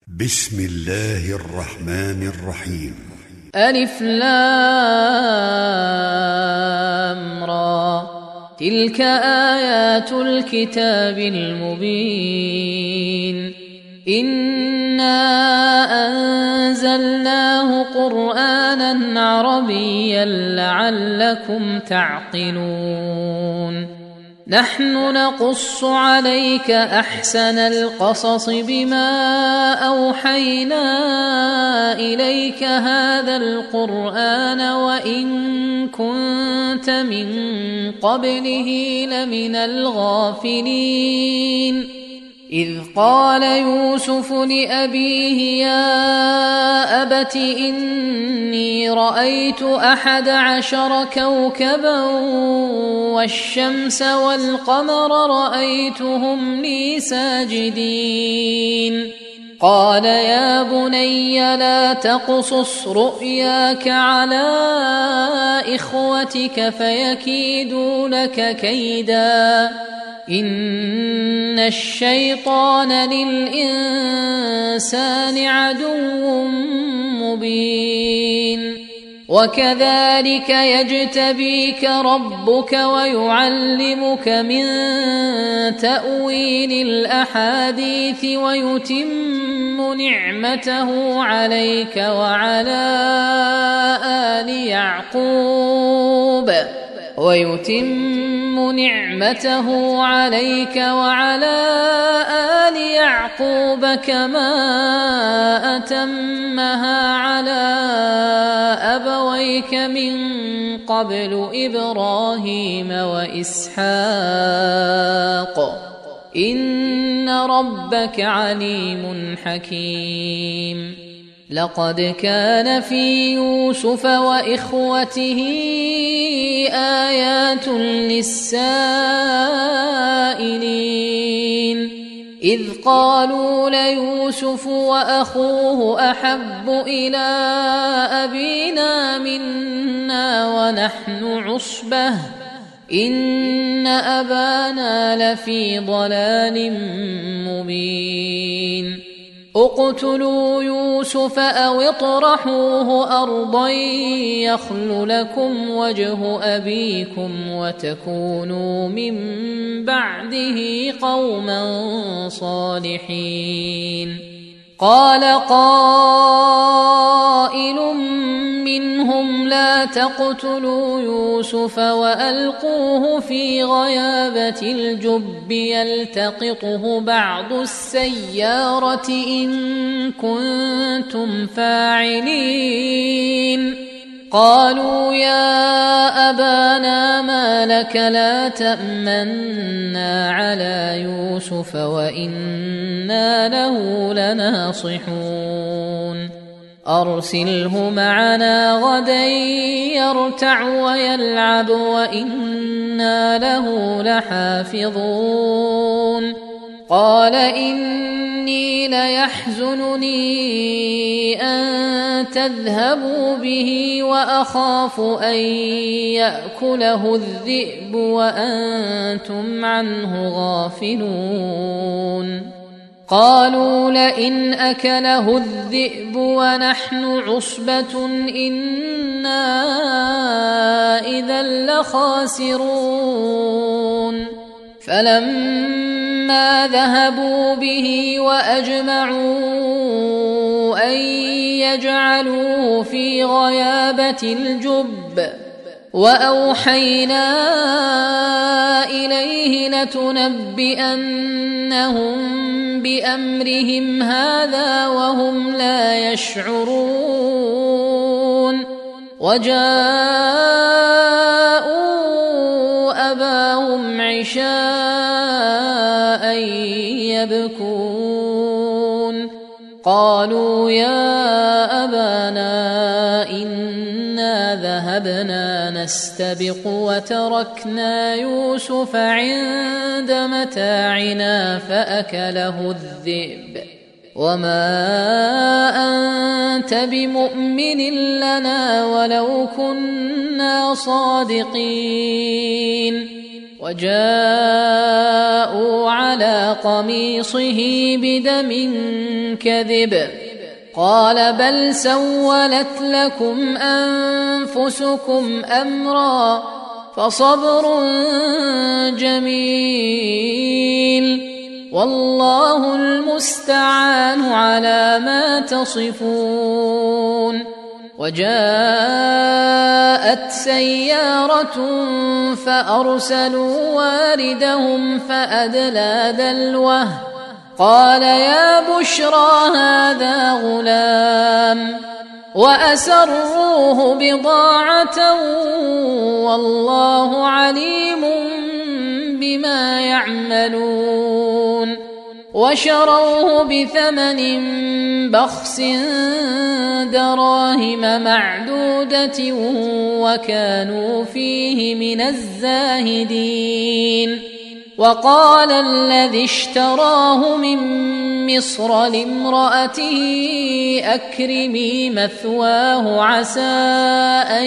بسم الله الرحمن الرحيم. ألف لام را، تلك آيات الكتاب المبين. إنا أنزلناه قرآنا عربيا لعلكم تعقلون. نحن نقص عليك أحسن القصص بما أوحينا إليك هذا القرآن وإن كنت من قبله لمن الغافلين. إذ قال يوسف لأبيه يا أبت إني رأيت 11 كوكبا والشمس والقمر رأيتهم لي ساجدين. قال يا بني لا تقصص رؤياك على إخوتك فيكيدوا لك كيدا إن الشيطان للإنسان عدو مبين. وكذلك يجتبيك ربك ويعلمك من تأويل الأحاديث ويتم نعمته عليك وعلى آل يعقوب كما أتمها على أبويك من قبل إبراهيم وإسحاق إن ربك عليم حكيم. لقد كان في يوسف وإخوته آيات للسائلين إذ قالوا ليوسف وأخوه أحب إلى أبينا منا ونحن عصبة إن أبانا لفي ضلال مبين. اقتلوا يوسف أو اطرحوه أرضا يخل لكم وجه أبيكم وتكونوا من بعده قوما صالحين. قال قائل منهم لا تقتلوا يوسف وألقوه في غيابة الجب يلتقطه بعض السيارة إن كنتم فاعلين. قالوا يا أبانا ما لك لا تأمنا على يوسف وإنا له لناصحون. أرسله معنا غدا يرتع ويلعب وإنا له لحافظون. قال إني ليحزنني أن تذهبوا به وأخاف أن يأكله الذئب وأنتم عنه غافلون. قالوا لئن أكله الذئب ونحن عصبة إنا إذا لخاسرون. فلما ذهبوا به وأجمعوا أن يجعلوه في غيابة الجب وأوحينا إليه لتنبئنهم بأمرهم هذا وهم لا يشعرون. وجاءوا أباهم عشاء يبكون. قالوا يا أبانا إنا ذهبنا نستبق وتركنا يوسف عند متاعنا فأكله الذئب وما أنت بمؤمن لنا ولو كنا صادقين. وجاءوا على قميصه بدم كذب قال بل سولت لكم أنفسكم أمرا فصبر جميل والله المستعان على ما تصفون. وجاءت سيارة فأرسلوا واردهم فأدلى دلوه قال يا بشرى هذا غلام وأسروه بضاعة والله عليم بما يعملون وشروه بثمن بخس دراهم معدودة وكانوا فيه من الزاهدين. وقال الذي اشتراه من مصر لامرأته أكرمي مثواه عسى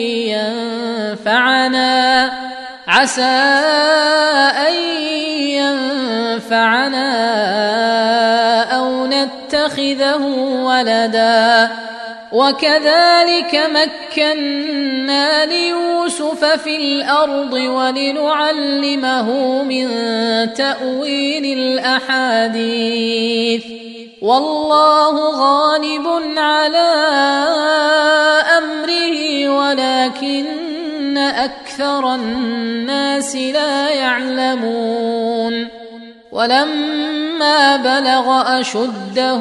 أن ينفعنا أو نتخذه ولدا وكذلك مكنا ليوسف في الأرض ولنعلمه من تأويل الأحاديث والله غالب على أمره ولكن أكثر الناس لا يعلمون. ولما بلغ أشده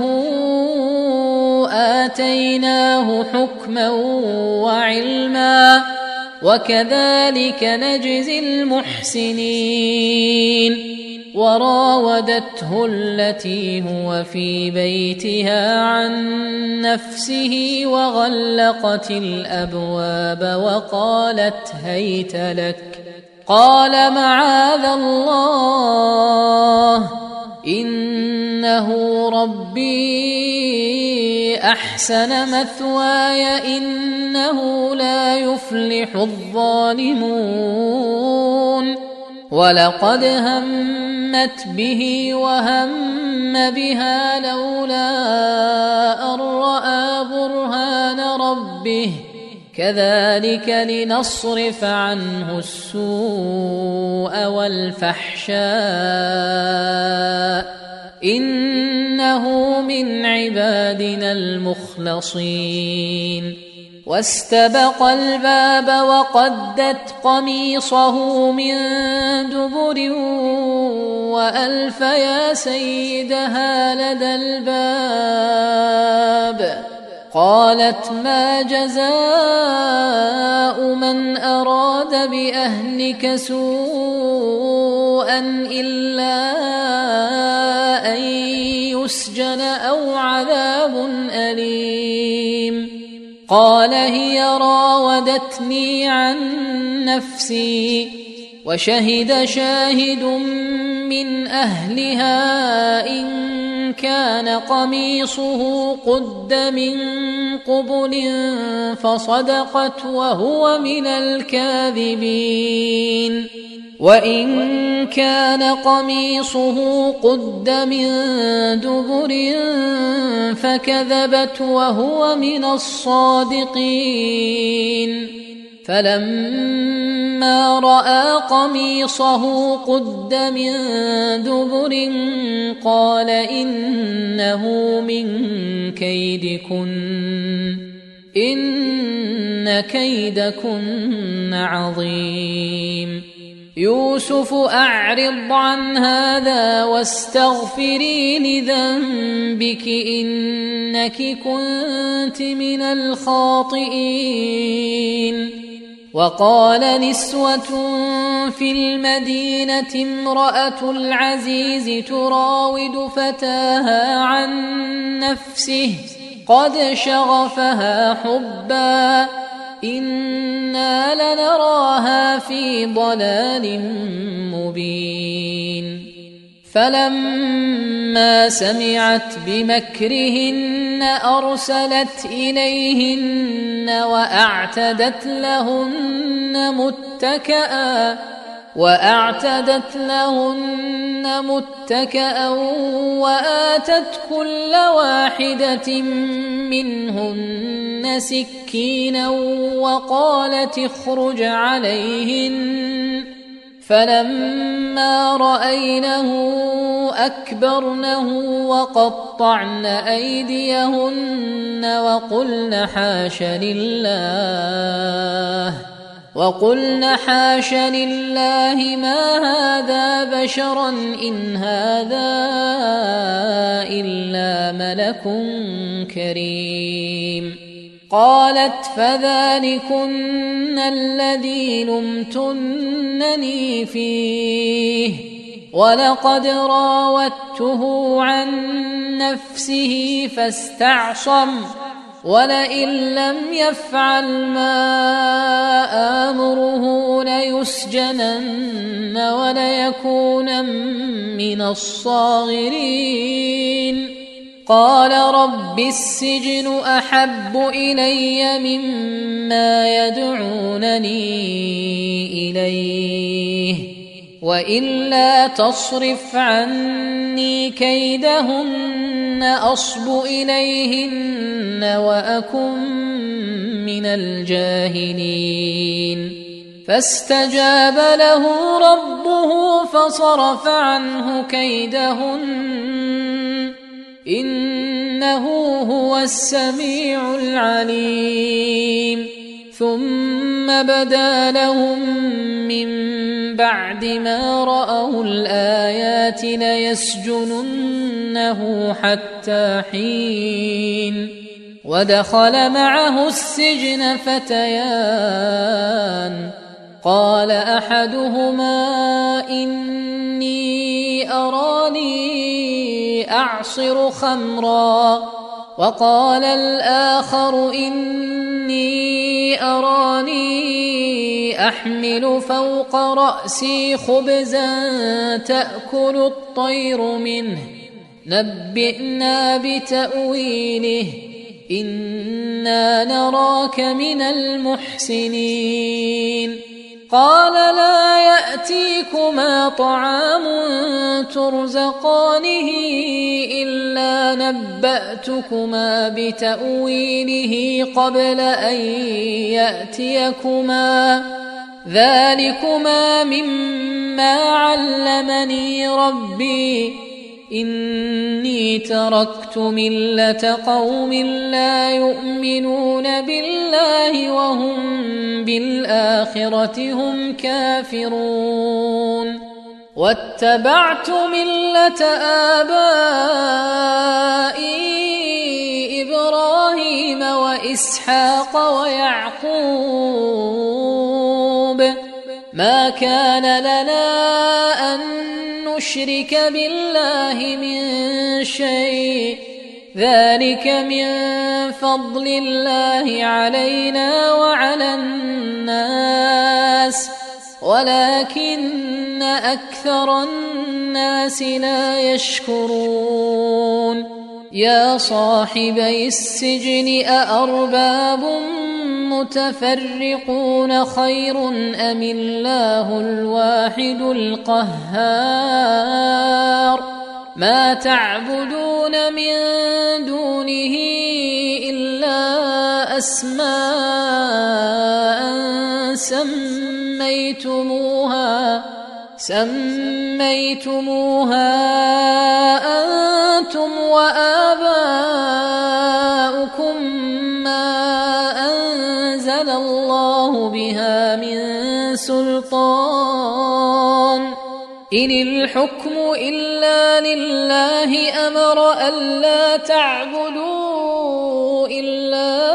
آتيناه حكما وعلما وكذلك نجزي المحسنين. وراودته التي هو في بيتها عن نفسه وغلقت الأبواب وقالت هيت لك قال معاذ الله إنه ربي أحسن مثواي إنه لا يفلح الظالمون. ولقد همت به وهم بها لولا أن رأى برهان ربه كذلك لنصرف عنه السوء والفحشاء إنه من عبادنا المخلصين. واستبق الباب وقدت قميصه من دبر وألف يا سيدها لدى الباب قالت ما جزاء من أراد بأهلك سوءا إلا أن يسجن أو عذاب أليم. قال هي راودتني عن نفسي وشهد شاهد من أهلها إن كان قميصه قد من قبل فصدقت وهو من الكاذبين وإن كان قميصه قد من دبر فكذبت وهو من الصادقين. فلما رأى قميصه قد من دبر قال إنه من كيدكن إن كيدكن عظيم. يوسف أعرض عن هذا واستغفري لذنبك إنك كنت من الخاطئين. وقال نسوة في المدينة امرأة العزيز تراود فتاها عن نفسه قد شغفها حبا إنا لنراها في ضلال مبين. فلما سمعت بمكرهن أرسلت إليهن وأعتدت لهن متكئا وأعتدت لهن متكأ وآتت كل واحدة منهن سكينا وقالت اخرج عليهن فلما رأينه أكبرنه وقطعن أيديهن وقلن حاش لله ما هذا بشرا إن هذا إلا ملك كريم. قالت فذلكن الذي لمتنني فيه ولقد راودته عن نفسه فاستعصم ولئن لم يفعل ما آمره ليسجنن وليكونن من الصاغرين. قال رب السجن أحب إلي مما يدعونني إليه وإلا تصرف عني كيدهن أصب إليهن وأكن من الجاهلين. فاستجاب له ربه فصرف عنه كيدهن إنه هو السميع العليم. ثم بدا لهم من بعد ما رأوا الآيات ليسجننه حتى حين. ودخل معه السجن فتيان قال أحدهما إني أراني أعصر خمرا وقال الآخر إني أراني أحمل فوق رأسي خبزا تأكل الطير منه نبئنا بتأويله إنا نراك من المحسنين. قال لا يأتيكما طعام ترزقانه إلا نبأتكما بتأويله قبل أن يأتيكما ذلكما مما علمني ربي إني تركت ملة قوم لا يؤمنون بالله وهم بالآخرة هم كافرون واتبعت ملة آبائي إبراهيم وإسحاق ويعقوب ما كان لنا أن نشرك بالله من شيء ذلك من فضل الله علينا وعلى الناس ولكن أكثر الناس لا يشكرون. يا صاحبي السجن أأرباب متفرقون خير أم الله الواحد القهار ما تعبدون من دونه إلا أسماء سميتموها أنتم وآباؤكم ما أنزل الله بها من سلطان إن الحكم إلا لله أمر ألا تعبدوا إلا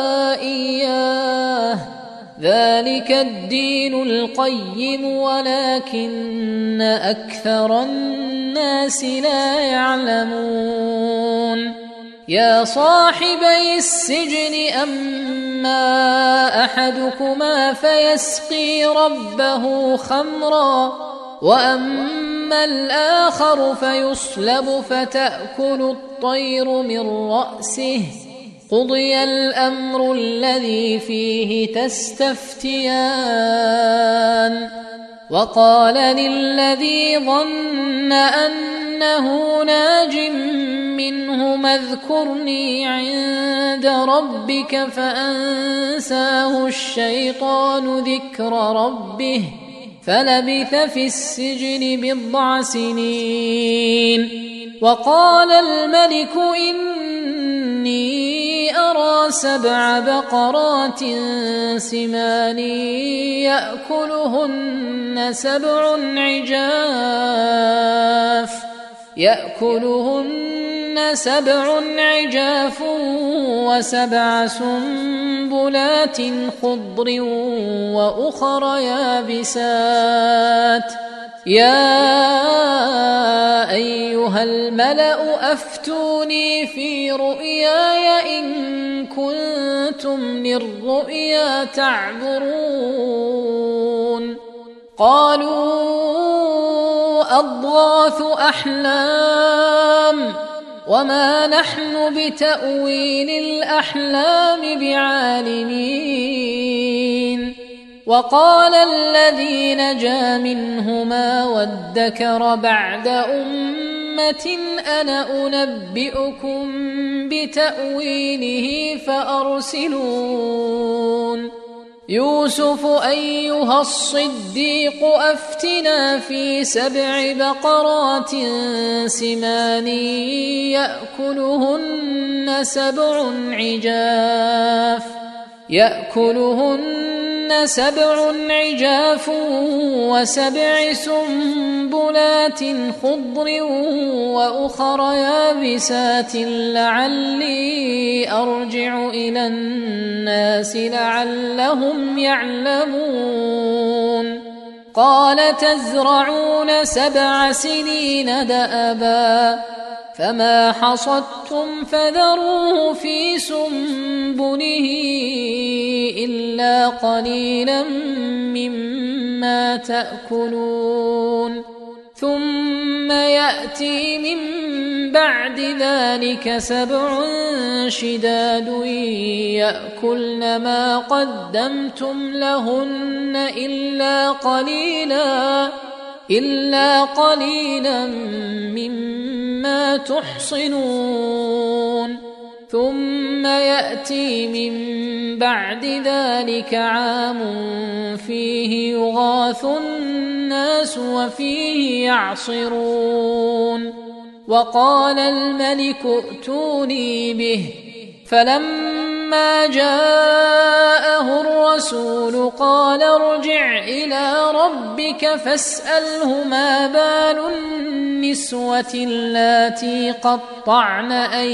إياه ذلك الدين القيم ولكن أكثر الناس لا يعلمون. يا صاحبي السجن أما أحدكما فيسقي ربه خمرا وأما الآخر فيصلب فتأكل الطير من رأسه قضي الأمر الذي فيه تستفتيان وقال للذي ظن أنه ناج منه اذكرني عند ربك فأنساه الشيطان ذكر ربه فلبث في السجن 10 سنين. وقال الملك إني أرى 7 بقرات سمان يأكلهن 7 عجاف و7 سنبلات خضر وأخر يابسات. يا أيها الملأ أفتوني في رؤياي إن كنتم للرؤيا تعبرون. قالوا أضغاث أحلام وما نحن بتأويل الأحلام بعالمين. وقال الذي نجا منهما وادكر بعد أمة أنا أنبئكم بتأويله فأرسلون. يوسف أيها الصديق أفتنا في 7 بقرات سمان يأكلهن 7 عجاف و7 سنبلات خضر وأخر يابسات لعلي أرجع إلى الناس لعلهم يعلمون. قال تزرعون 7 سنين دأبا فما حصدتم فذروه في سنبله إلا قليلا مما تأكلون. ثم يأتي من بعد ذلك 7 شداد يأكلن ما قدمتم لهن إلا قليلا مما تحصنون. ثم يأتي من بعد ذلك عام فيه يغاث الناس وفيه يعصرون. وقال الملك ائتوني به فلما جاءه الرسول قال ارجع إلى ربك فاسأله ما بال النسوة اللاتي قطعن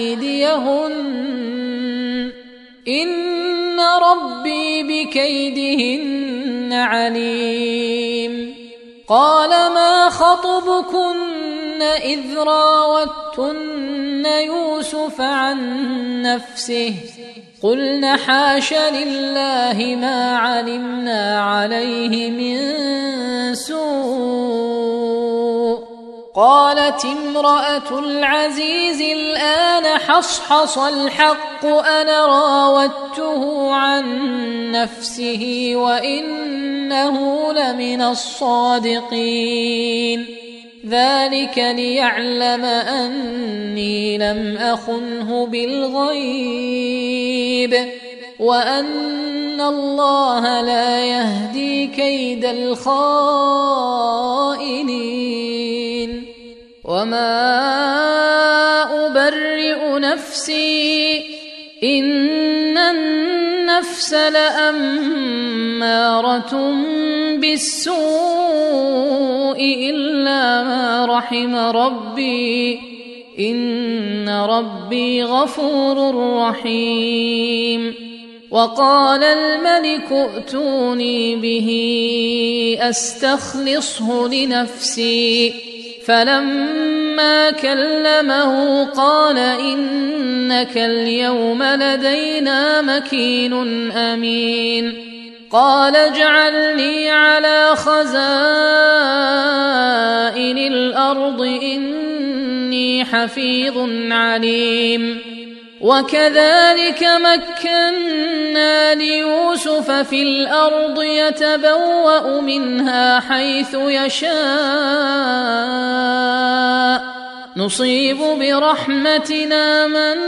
أيديهن إن ربي بكيدهن عليم. قال ما خطبكن إذ راوتن يوسف عن نفسه قلن حاش لله ما علمنا عليه من سوء. قالت امرأة العزيز الآن حصحص الحق أنا راودته عن نفسه وإنه لمن الصادقين. ذلك ليعلم أني لم أخنه بالغيب وأن الله لا يهدي كيد الخائنين. وما أبرئ نفسي إن النفس لأمارة بالسوء إلا ما رحم ربي إن ربي غفور رحيم. وقال الملك ائتوني به أستخلصه لنفسي فلما كلمه قال إنك اليوم لدينا مكين أمين. قال اجعلني على خزائن الأرض إني حفيظ عليم. وكذلك مكنا مكنا ليوسف في الأرض يتبوأ منها حيث يشاء نصيب برحمتنا من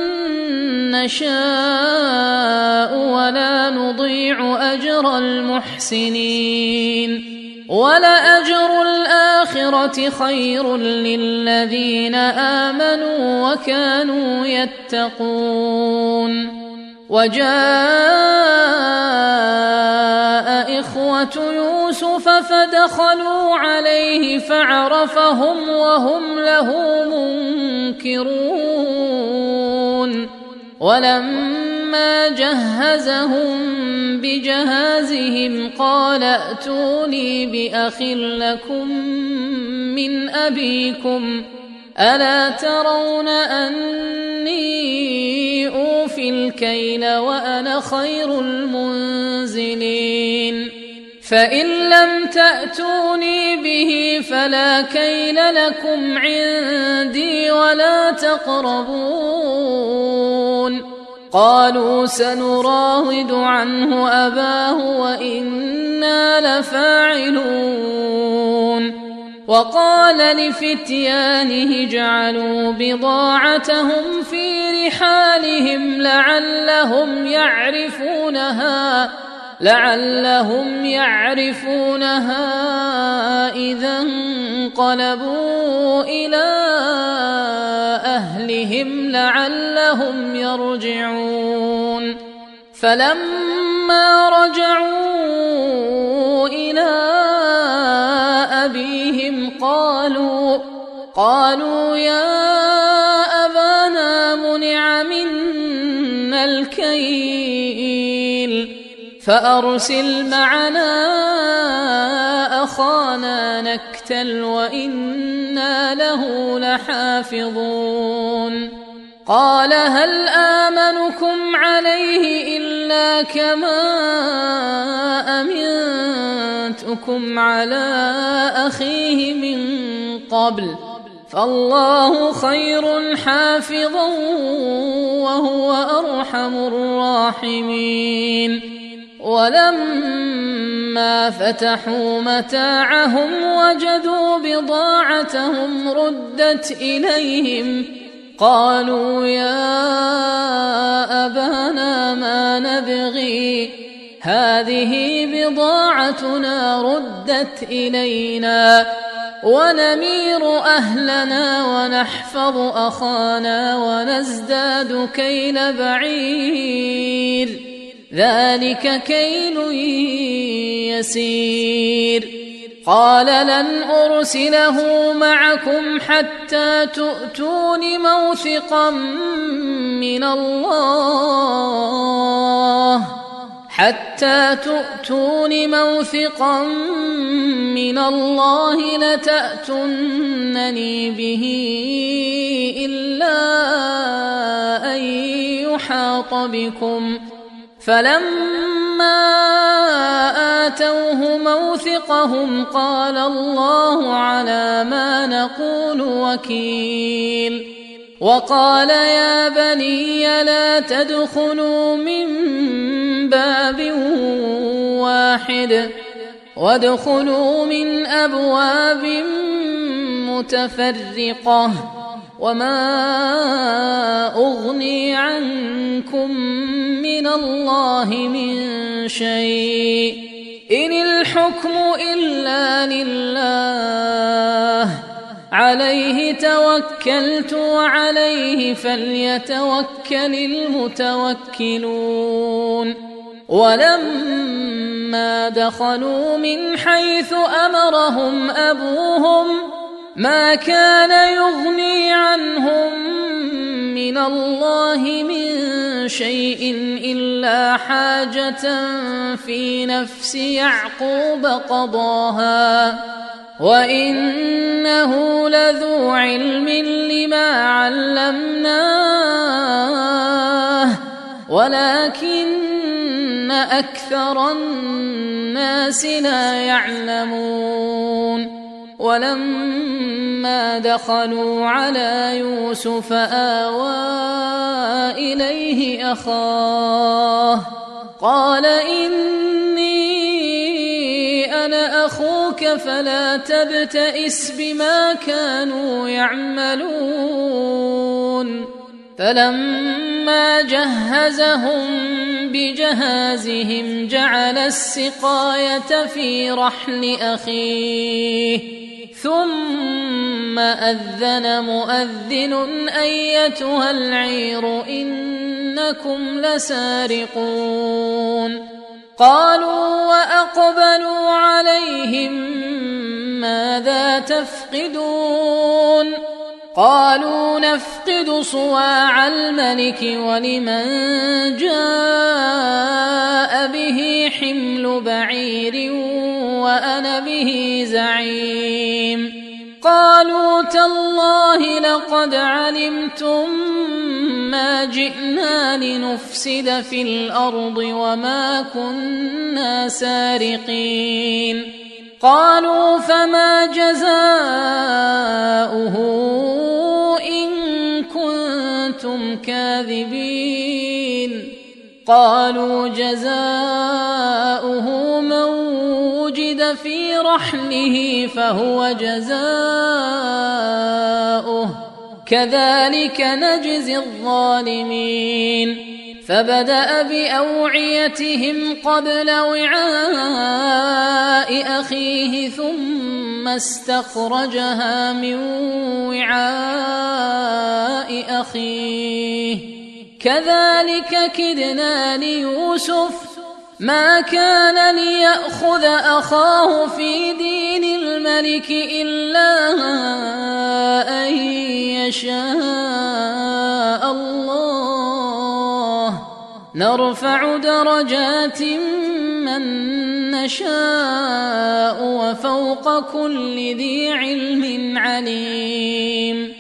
نشاء ولا نضيع أجر المحسنين ولأجر الآخرة خير للذين آمنوا وكانوا يتقون وجاء إخوة يوسف فدخلوا عليه فعرفهم وهم له منكرون ولما جهزهم بجهازهم قال ائتوني بأخ لكم من أبيكم ألا ترون أني أوفي الكيل وأنا خير المنزلين فإن لم تأتوني به فلا كيل لكم عندي ولا تقربون قالوا سنراود عنه أباه وإنا لفاعلون وقال لفتيانه اجعلوا بضاعتهم في رحالهم لعلهم يعرفونها إذا انقلبوا إلى أهلهم لعلهم يرجعون فلما رجعوا إلى أبيهم قالوا يا أبانا منع منا الكيل فأرسل معنا أخانا نكتل وإنا له لحافظون قال هل آمنكم عليه إلا كما أمنتكم على أخيه من قبل فالله خير حافظا وهو أرحم الراحمين ولما فتحوا متاعهم وجدوا بضاعتهم ردت إليهم قالوا يا أبانا ما نبغي هذه بضاعتنا ردت إلينا ونمير أهلنا ونحفظ أخانا ونزداد كيل بعير ذلك كيل يسير قال لن أرسله معكم حتى تؤتون موثقا من الله لتأتونني به إلا أن يحاط بكم فلما آتوه موثقهم قال الله على ما نقول وكيل وقال يا بني لا تدخلوا من باب واحد وادخلوا من أبواب متفرقة وما أغني عنكم من الله من شيء إن الحكم إلا لله عليه توكلت وعليه فليتوكل المتوكلون ولما دخلوا من حيث أمرهم أبوهم ما كان يغني عنهم من الله من شيء إلا حاجة في نفس يعقوب قضاها وإنه لذو علم لما علمناه ولكن أكثر الناس لا يعلمون ولما دخلوا على يوسف آوى إليه أخاه قال إني أنا أخوك فلا تبتئس بما كانوا يعملون فلما جهزهم بجهازهم جعل السقاية في رحل أخيه ثم أذن مؤذن أيتها العير إنكم لسارقون قالوا وأقبلوا عليهم ماذا تفقدون قالوا نفقد صواع الملك ولمن جاء به حمل بعير وأنا به زعيم قالوا تالله لقد علمتم ما جئنا لنفسد في الأرض وما كنا سارقين قالوا فما جزاؤه إن كنتم كاذبين قالوا جزاؤه من وجد في رحله فهو جزاؤه كذلك نجزي الظالمين فبدأ بأوعيتهم قبل وعاء أخيه ثم استخرجها من وعاء أخيه كذلك كدنا ليوسف ما كان ليأخذ أخاه في دين الملك إلا أن يشاء الله نرفع درجات من نشاء وفوق كل ذي علم عليم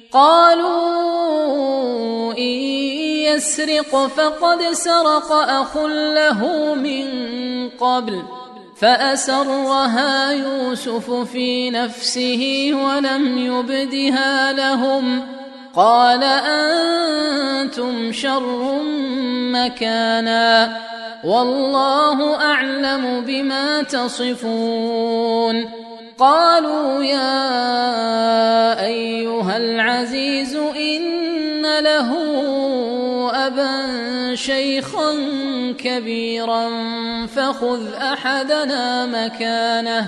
قالوا إن يسرق فقد سرق أخ له من قبل فأسرها يوسف في نفسه ولم يبدها لهم قال أنتم شر مكانا والله أعلم بما تصفون قالوا يا أيها العزيز إن له أبا شيخا كبيرا فخذ أحدنا مكانه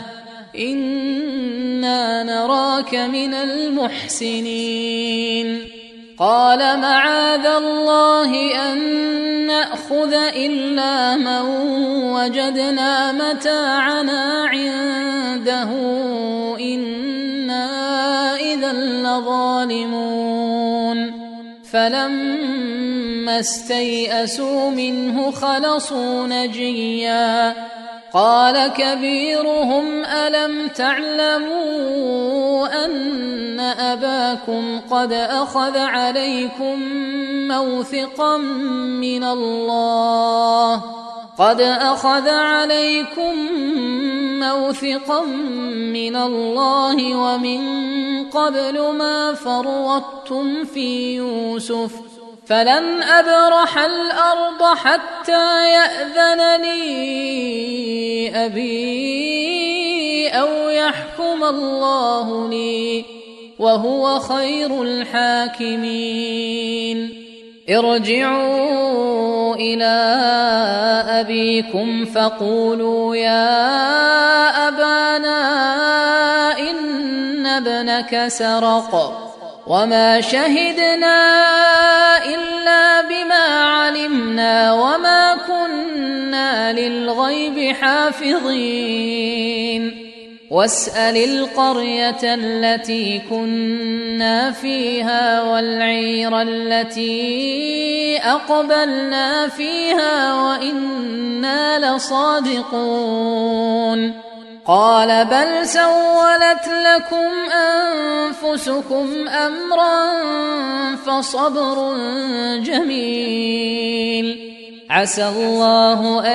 إنا نراك من المحسنين قال معاذ الله أن نأخذ إلا من وجدنا متاعنا عنده إنا إذا لظالمون فلما استيئسوا منه خلصوا نجيا قال كبيرهم ألم تعلموا أن أباكم قد أخذ عليكم موثقا من الله ومن قبل ما فرطتم في يوسف فلن أبرح الأرض حتى يأذن لي أبي أو يحكم الله لي وهو خير الحاكمين ارجعوا إلى أبيكم فقولوا يا أبانا إن ابنك سرق وما شهدنا إلا بما علمنا وما كنا للغيب حافظين واسأل القرية التي كنا فيها والعير التي أقبلنا فيها وإنا لصادقون قال بل سولت لكم أنفسكم أمرا فصبر جميل عسى الله أن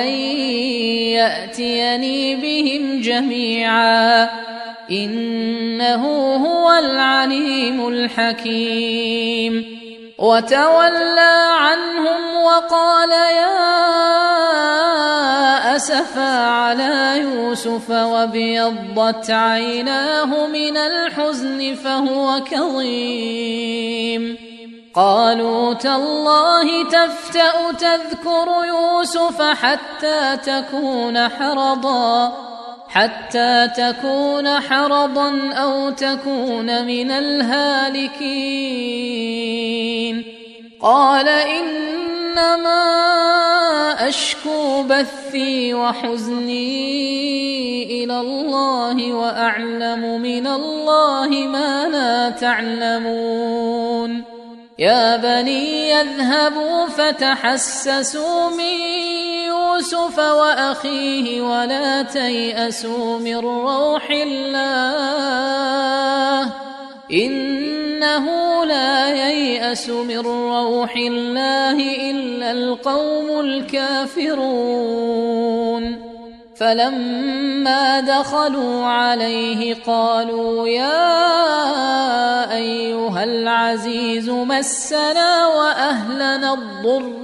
يأتيني بهم جميعا إنه هو العليم الحكيم وتولى عنهم وقال يا أسفا على يوسف وابيضت عيناه من الحزن فهو كظيم قالوا تالله تفتأ تذكر يوسف حتى تكون حرضا أو تكون من الهالكين قال إنما أشكو بثي وحزني إلى الله وأعلم من الله ما لا تعلمون يا بني يذهبوا فتحسسوا من يوسف وأخيه ولا تيأسوا من روح الله إنه لا ييأس من روح الله إلا القوم الكافرون فلما دخلوا عليه قالوا يا أيها العزيز مسنا وأهلنا الضر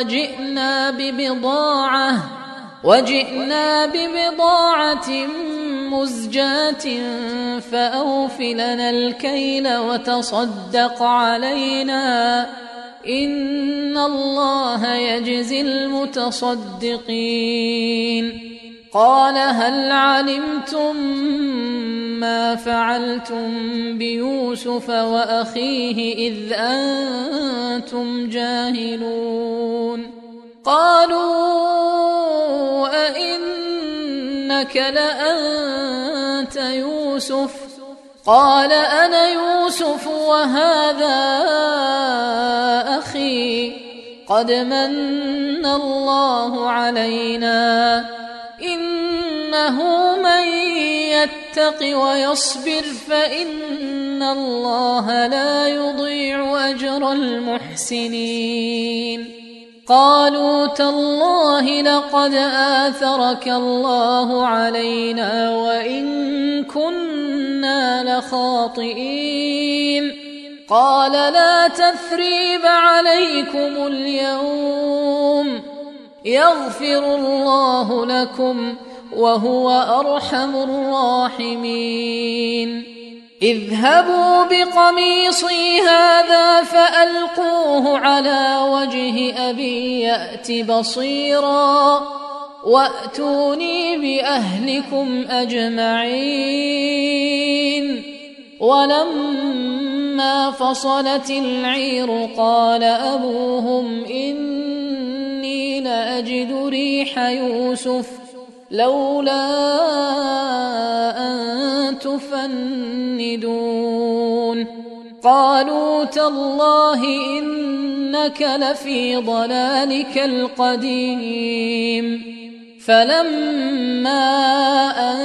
وجئنا ببضاعة مزجاة فأوف لنا الكيل وتصدق علينا إن الله يجزي المتصدقين قال هل علمتم ما فعلتم بيوسف وأخيه إذ أنتم جاهلون قالوا أئنك لأنت يوسف قال أنا يوسف وهذا أخي قد من الله علينا إنه من يتق ويصبر فإن الله لا يضيع أجر المحسنين قالوا تالله لقد آثرك الله علينا وإن كنا لخاطئين قال لا تثريب عليكم اليوم يغفر الله لكم وهو أرحم الراحمين اذهبوا بقميصي هذا فألقوه على وجه أبي يأت بصيرا وأتوني بأهلكم أجمعين ولما فصلت العير قال أبوهم إني لأجد ريح يوسف لولا أن تفندون قالوا تالله إنك لفي ضلالك القديم فلما أن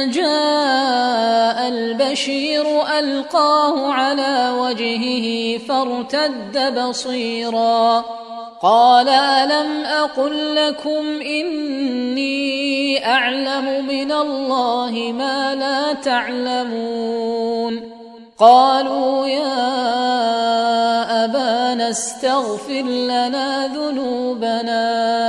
جاء البشير ألقاه على وجهه فارتد بصيرا قال ألم أقل لكم إني أعلم من الله ما لا تعلمون قالوا يا أبانا استغفر لنا ذنوبنا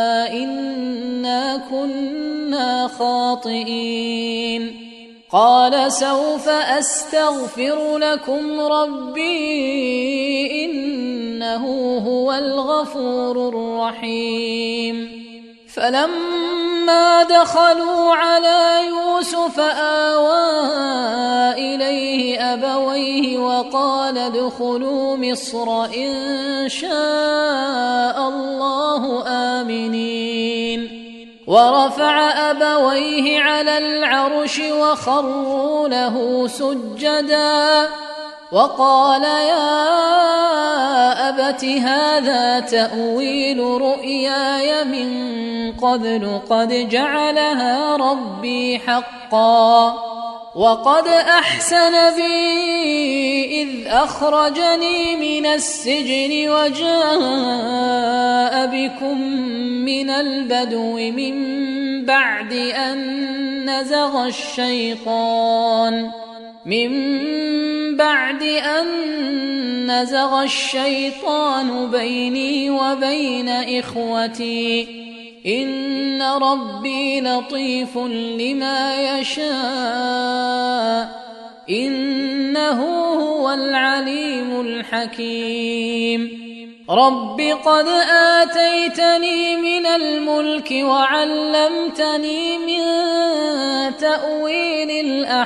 إنا كنا خاطئين قال سوف أستغفر لكم ربي إنه هو الغفور الرحيم فلما دخلوا على يوسف آوى إليه أبويه وقال ادخلوا مصر إن شاء الله آمنين ورفع أبويه على العرش وخروا له سجدا وقال يا أبت هذا تأويل رؤياي من قبل قد جعلها ربي حقا وقد أحسن بي إذ أخرجني من السجن وجاء بكم من البدو من بعد أن نزغ الشيطان بيني وبين إخوتي إن ربي لطيف لما يشاء إنه هو العليم الحكيم رب قد آتيتني من الملك وعلمتني من تأويل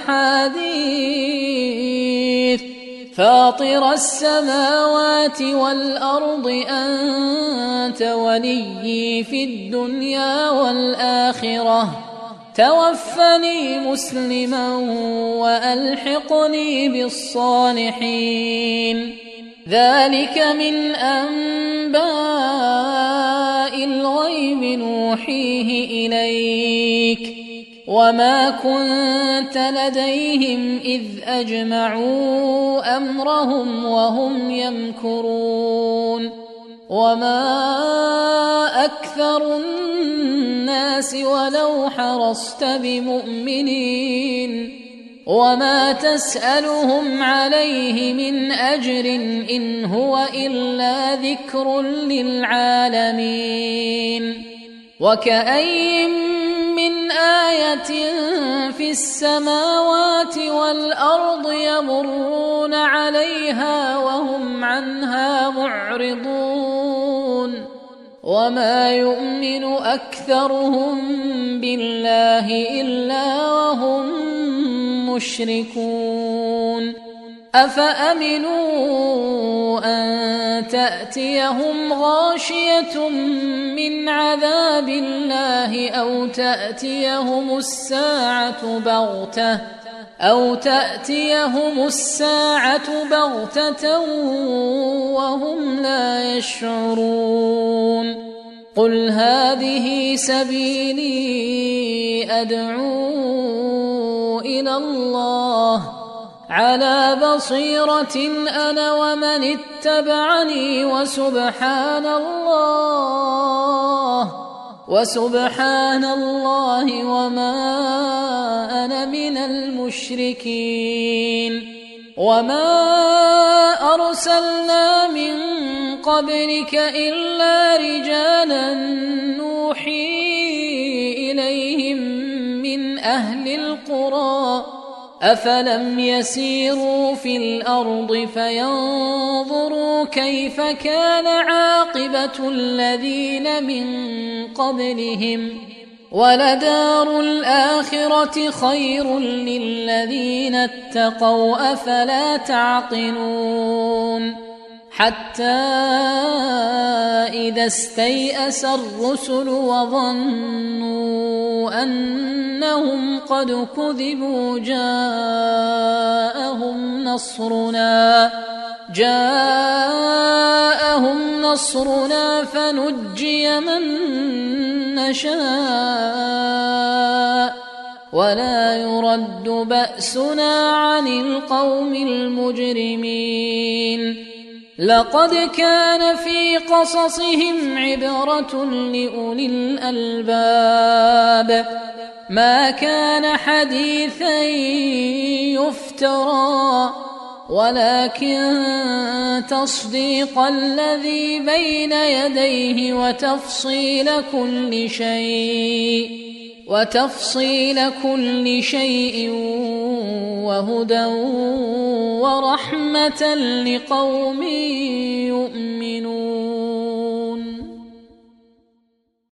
الأحاديث فاطر السماوات والأرض أنت وليي في الدنيا والآخرة توفني مسلما وألحقني بالصالحين ذلك من أنباء الغيب نوحيه إليك وما كنت لديهم إذ أجمعوا أمرهم وهم يمكرون وما أكثر الناس ولو حرصت بمؤمنين وما تسألهم عليه من أجر إن هو إلا ذكر للعالمين وكأي من آية في السماوات والأرض يمرون عليها وهم عنها معرضون وما يؤمن أكثرهم بالله إلا وهم مشركون أفأمنوا أن تأتيهم غاشية من عذاب الله أو تأتيهم الساعة بغتة وهم لا يشعرون قل هذه سبيلي أدعو إلى الله على بصيرة أنا ومن اتبعني وسبحان الله وما أنا من المشركين وما أرسلنا من قبلك إلا رجالا نوحي إليهم من أهل القرى أفلم يسيروا في الأرض فينظروا كيف كان عاقبة الذين من قبلهم ولدار الآخرة خير للذين اتقوا أفلا تعقلون حتى إذا استيأس الرسل وظنوا أنهم قد كذبوا جاءهم نصرنا فنجي من نشاء ولا يرد بأسنا عن القوم المجرمين لقد كان في قصصهم عبرة لأولي الألباب ما كان حديثا يفترى ولكن تصديق الذي بين يديه وتفصيل كل شيء وهدى ورحمة لقوم يؤمنون